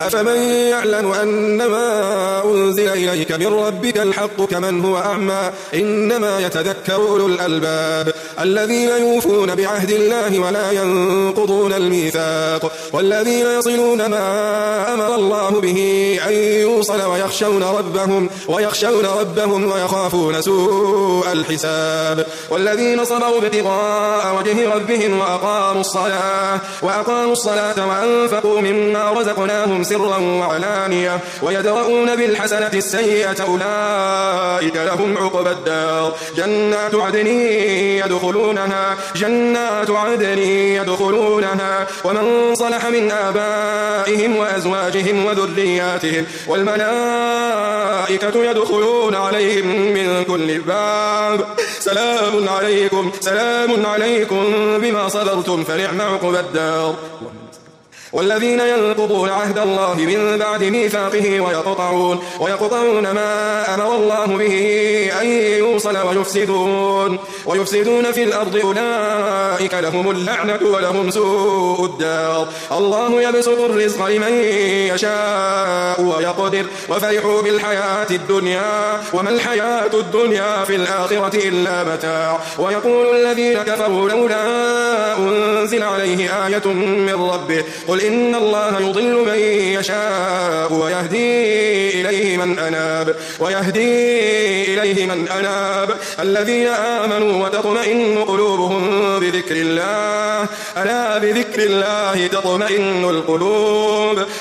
أفمن يعلم أنما أنزل إليك من ربك الحق كمن هو أعمى إنما يتذكر أولو الألباب الذين يوفون بعهد الله ولا ينقضون الميثاق والذين يصلون ما أمر الله به أن يوصل ويخشون ربهم ويخافون سوء الحساب والذين صبروا ابتغاء وجه ربهم وأقاموا الصلاة وأنفقوا مما رزقناهم سرا وعلانية ويدرؤون بالحسنة السيئة أولئك لهم عقبى الدار جنات عدن يدخلونها ومن صلح من آبائهم وأزواجهم وذرياتهم والملائكة يدخلون عليهم من كل باب سلام عليكم بما صبرتم فنعم عقبى الدار والذين ينقضون عهد الله من بعد ميثاقه ويقطعون ما أمر الله به أن يوصل ويفسدون في الأرض أولئك لهم اللعنة ولهم سوء الدار الله يبسط الرزق لمن يشاء ويقدر وفرحوا بالحياة الدنيا وما الحياة الدنيا في الآخرة إلا متاع ويقول الذين كفروا لولا أنزل عليه آية من ربه قل إن الله يضل من يشاء ويهدي إليه من أناب الذين آمنوا وتطمئن قلوبهم بذكر الله ألا بذكر الله تطمئن القلوب